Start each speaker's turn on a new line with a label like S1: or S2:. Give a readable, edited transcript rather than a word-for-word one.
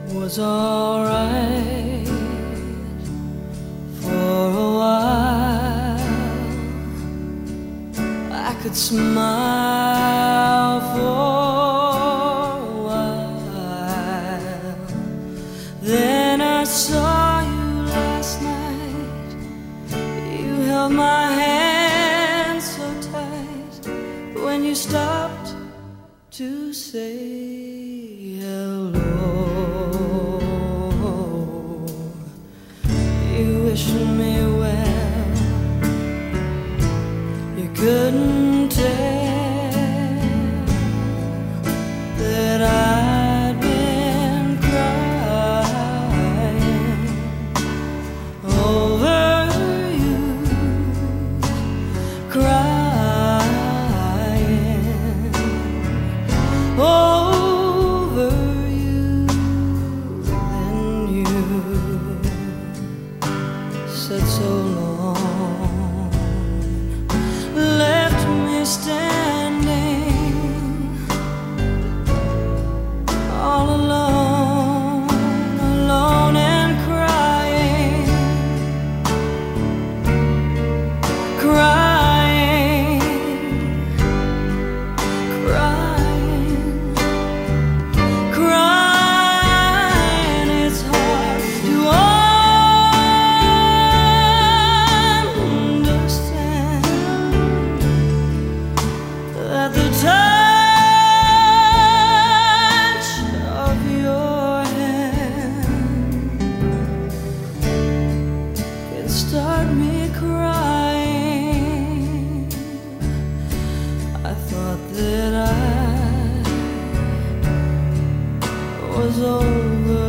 S1: was alright for a while. I could smile for a while. Then I saw you last night. You held my hand so tight when you stopped to say hello. You wished me well. You couldn't tell that I'd been crying over you, crying over you. Then you said so long, left me standing all alone, alone and crying, crying, crying, crying. It's hard to understand that the touch of your hand can start me crying. I thought that I was over